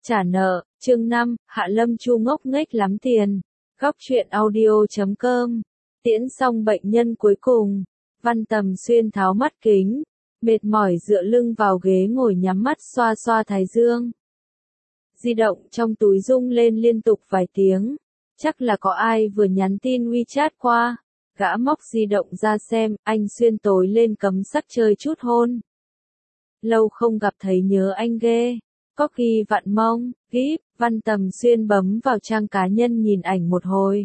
Trả nợ, chương 5, Hạ Lâm Chu ngốc nghếch lắm tiền. Góc truyện audio.com. Tiễn xong bệnh nhân cuối cùng, Văn Tầm Xuyên tháo mắt kính, mệt mỏi dựa lưng vào ghế ngồi nhắm mắt xoa xoa thái dương. Di động trong túi rung lên liên tục vài tiếng, chắc là có ai vừa nhắn tin WeChat qua. Gã móc di động ra xem, anh Xuyên tối lên cấm sắc chơi chút hôn. Lâu không gặp thấy nhớ anh ghê. Có khi vặn mông, kíp, Văn Tầm Xuyên bấm vào trang cá nhân nhìn ảnh một hồi.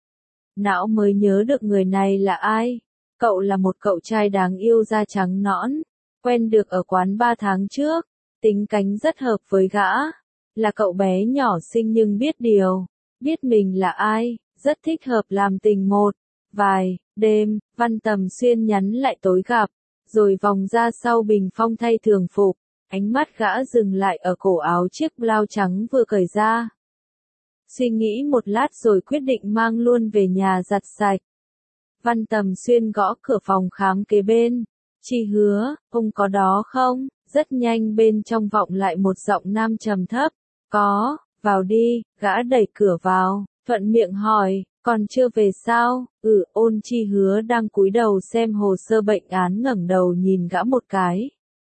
Não mới nhớ được người này là ai. Cậu là một cậu trai đáng yêu da trắng nõn, quen được ở quán 3 tháng trước, tính cánh rất hợp với gã. Là cậu bé nhỏ xinh nhưng biết điều, biết mình là ai, rất thích hợp làm tình một vài đêm. Văn Tầm Xuyên nhắn lại tối gặp, rồi vòng ra sau bình phong thay thường phục. Ánh mắt gã dừng lại ở cổ áo chiếc blau trắng vừa cởi ra. Suy nghĩ một lát rồi quyết định mang luôn về nhà giặt sạch. Văn Tầm Xuyên gõ cửa phòng khám kế bên. Chị Hứa, ông có đó không? Rất nhanh bên trong vọng lại một giọng nam trầm thấp. Có, vào đi. Gã đẩy cửa vào, thuận miệng hỏi, còn chưa về sao? Ôn Chi Hứa đang cúi đầu xem hồ sơ bệnh án ngẩng đầu nhìn gã một cái.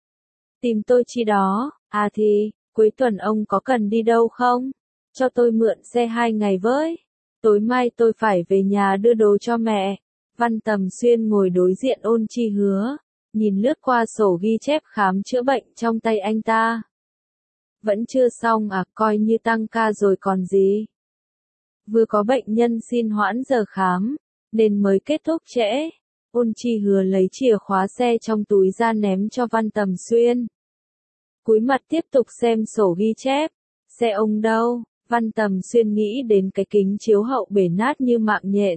Tìm tôi chi đó, thì, cuối tuần ông có cần đi đâu không? Cho tôi mượn xe 2 ngày với. Tối mai tôi phải về nhà đưa đồ cho mẹ. Văn Tầm Xuyên ngồi đối diện Ôn Chi Hứa, nhìn lướt qua sổ ghi chép khám chữa bệnh trong tay anh ta. Vẫn chưa xong coi như tăng ca rồi còn gì. Vừa có bệnh nhân xin hoãn giờ khám, nên mới kết thúc trễ. Ôn Chi Hứa lấy chìa khóa xe trong túi ra ném cho Văn Tầm Xuyên. Cúi mặt tiếp tục xem sổ ghi chép. Xe ông đâu? Văn Tầm Xuyên nghĩ đến cái kính chiếu hậu bể nát như mạng nhện.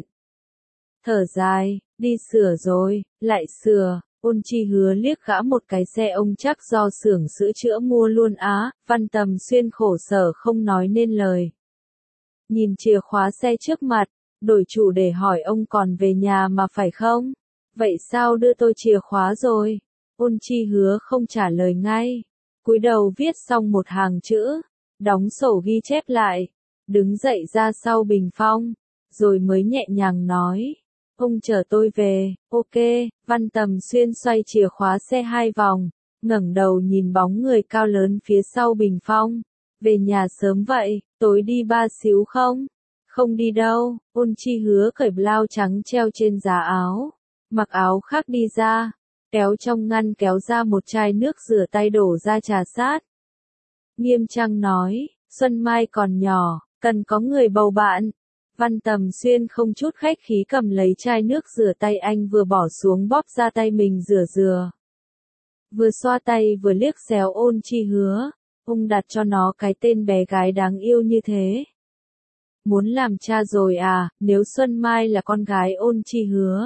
Thở dài, đi sửa rồi, lại sửa. Ôn Chi Hứa liếc gã một cái, xe ông chắc do xưởng sửa chữa mua luôn á. Văn Tầm Xuyên khổ sở không nói nên lời. Nhìn chìa khóa xe trước mặt, đổi chủ để hỏi ông còn về nhà mà phải không? Vậy sao đưa tôi chìa khóa rồi? Ôn Chi Hứa không trả lời ngay. Cúi đầu viết xong một hàng chữ, đóng sổ ghi chép lại, đứng dậy ra sau bình phong, rồi mới nhẹ nhàng nói. Ông chở tôi về, ok. Văn Tầm Xuyên xoay chìa khóa xe 2 vòng, ngẩng đầu nhìn bóng người cao lớn phía sau bình phong. Về nhà sớm vậy, tối đi ba xíu không? Không đi đâu. Ôn Chi Hứa cởi blau trắng treo trên giá áo, mặc áo khác đi ra, kéo trong ngăn kéo ra một chai nước rửa tay đổ ra trà sát. Nghiêm trang nói, Xuân Mai còn nhỏ, cần có người bầu bạn. Văn Tầm Xuyên không chút khách khí cầm lấy chai nước rửa tay anh vừa bỏ xuống bóp ra tay mình rửa. Vừa xoa tay vừa liếc xéo Ôn Chi Hứa, ông đặt cho nó cái tên bé gái đáng yêu như thế. Muốn làm cha rồi à? Nếu Xuân Mai là con gái Ôn Chi Hứa,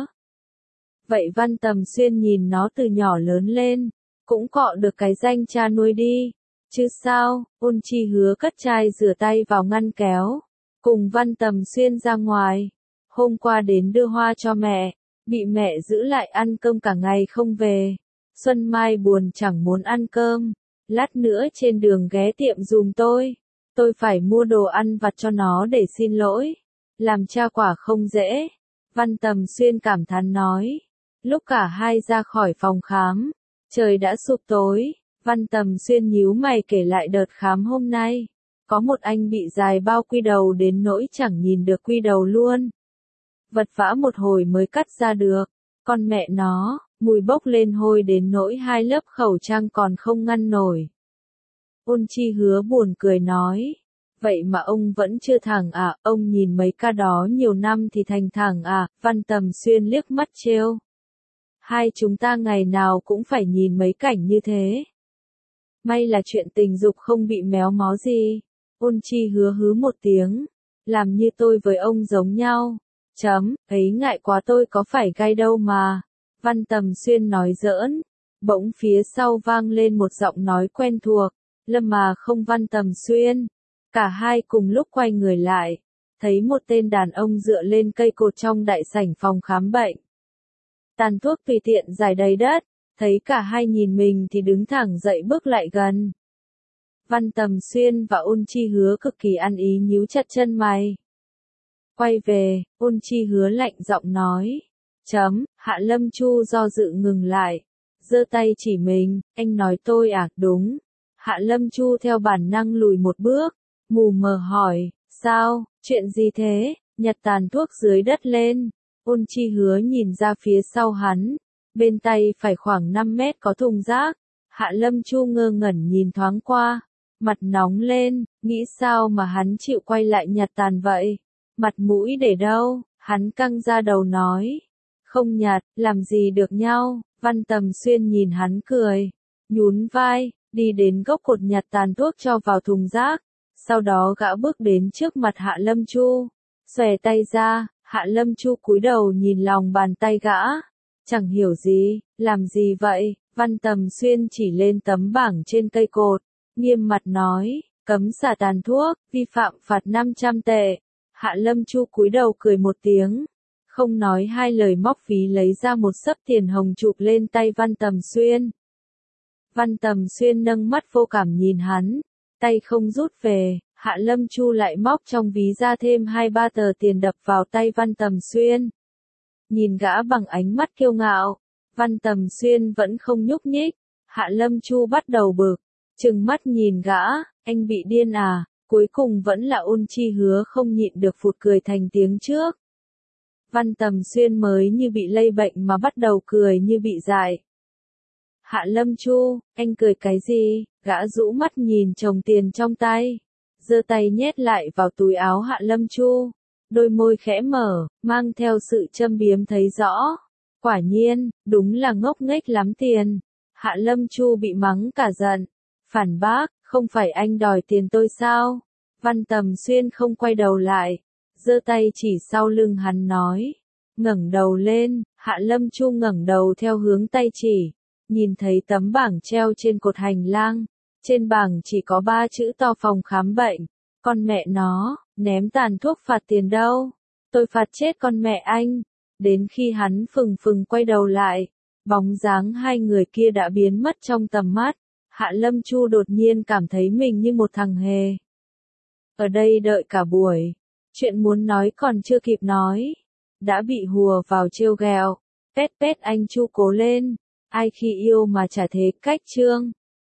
vậy Văn Tầm Xuyên nhìn nó từ nhỏ lớn lên, cũng cọ được cái danh cha nuôi đi. Chứ sao? Ôn Chi Hứa cất chai rửa tay vào ngăn kéo, cùng Văn Tầm Xuyên ra ngoài. Hôm qua đến đưa hoa cho mẹ, bị mẹ giữ lại ăn cơm cả ngày không về. Xuân Mai buồn chẳng muốn ăn cơm. Lát nữa trên đường ghé tiệm giùm tôi phải mua đồ ăn vặt cho nó để xin lỗi. Làm cha quả không dễ. Văn Tầm Xuyên cảm thán nói. Lúc cả hai ra khỏi phòng khám, trời đã sụp tối. Văn Tầm Xuyên nhíu mày kể lại đợt khám hôm nay. Có một anh bị dài bao quy đầu đến nỗi chẳng nhìn được quy đầu luôn. Vật vã một hồi mới cắt ra được. Con mẹ nó, mùi bốc lên hôi đến nỗi 2 lớp khẩu trang còn không ngăn nổi. Ôn Chi Hứa buồn cười nói. Vậy mà ông vẫn chưa thẳng à? Ông nhìn mấy ca đó nhiều năm thì thành thẳng à? Văn Tầm Xuyên liếc mắt trêu. Hai chúng ta ngày nào cũng phải nhìn mấy cảnh như thế. May là chuyện tình dục không bị méo mó gì. Ôn Chi Hứa hứ một tiếng. Làm như tôi với ông giống nhau. Ấy ngại quá, tôi có phải gay đâu mà. Văn Tầm Xuyên nói giỡn. Bỗng phía sau vang lên một giọng nói quen thuộc. Lâm mà không Văn Tầm Xuyên. Cả hai cùng lúc quay người lại, thấy một tên đàn ông dựa lên cây cột trong đại sảnh phòng khám bệnh. Tàn thuốc tùy tiện rải đầy đất, thấy cả hai nhìn mình thì đứng thẳng dậy bước lại gần. Văn Tầm Xuyên và Ôn Chi Hứa cực kỳ ăn ý nhíu chặt chân mày. Quay về, Ôn Chi Hứa lạnh giọng nói. Hạ Lâm Chu do dự ngừng lại. Giơ tay chỉ mình, anh nói tôi à, đúng. Hạ Lâm Chu theo bản năng lùi một bước, mù mờ hỏi, sao, chuyện gì thế, nhặt tàn thuốc dưới đất lên. Ôn Chi Hứa nhìn ra phía sau hắn, bên tay phải khoảng 5 mét có thùng rác. Hạ Lâm Chu ngơ ngẩn nhìn thoáng qua, mặt nóng lên, nghĩ sao mà hắn chịu quay lại nhặt tàn vậy. Mặt mũi để đâu, hắn căng ra đầu nói. Không nhặt, làm gì được nhau. Văn Tầm Xuyên nhìn hắn cười, nhún vai, đi đến gốc cột nhặt tàn thuốc cho vào thùng rác. Sau đó gã bước đến trước mặt Hạ Lâm Chu, xòe tay ra. Hạ Lâm Chu cúi đầu nhìn lòng bàn tay gã, chẳng hiểu gì, làm gì vậy. Văn Tầm Xuyên chỉ lên tấm bảng trên cây cột, nghiêm mặt nói, cấm xả tàn thuốc, vi phạm phạt 500 tệ. Hạ Lâm Chu cúi đầu cười một tiếng, không nói hai lời móc ví lấy ra một xấp tiền hồng chụp lên tay Văn Tầm Xuyên. Văn Tầm Xuyên nâng mắt vô cảm nhìn hắn, tay không rút về. Hạ Lâm Chu lại móc trong ví ra thêm 2-3 tờ tiền đập vào tay Văn Tầm Xuyên. Nhìn gã bằng ánh mắt kiêu ngạo, Văn Tầm Xuyên vẫn không nhúc nhích. Hạ Lâm Chu bắt đầu bực, trừng mắt nhìn gã, anh bị điên à. Cuối cùng vẫn là Ôn Chi Hứa không nhịn được phụt cười thành tiếng trước. Văn Tầm Xuyên mới như bị lây bệnh mà bắt đầu cười như bị dại. Hạ Lâm Chu, anh cười cái gì? Gã rũ mắt nhìn chồng tiền trong tay, giơ tay nhét lại vào túi áo Hạ Lâm Chu, đôi môi khẽ mở, mang theo sự châm biếm thấy rõ. Quả nhiên, đúng là ngốc nghếch lắm tiền. Hạ Lâm Chu bị mắng cả giận, phản bác, không phải anh đòi tiền tôi sao? Văn Tầm Xuyên không quay đầu lại, giơ tay chỉ sau lưng hắn nói, ngẩng đầu lên. Hạ Lâm Chu ngẩng đầu theo hướng tay chỉ, nhìn thấy tấm bảng treo trên cột hành lang, trên bảng chỉ có 3 chữ to phòng khám bệnh. Con mẹ nó, ném tàn thuốc phạt tiền đâu? Tôi phạt chết con mẹ anh. Đến khi hắn phừng phừng quay đầu lại, bóng dáng hai người kia đã biến mất trong tầm mắt. Hạ Lâm Chu đột nhiên cảm thấy mình như một thằng hề. Ở đây đợi cả buổi, chuyện muốn nói còn chưa kịp nói, đã bị hùa vào trêu ghẹo. Pét pét anh Chu cố lên, ai khi yêu mà chả thế cách trương.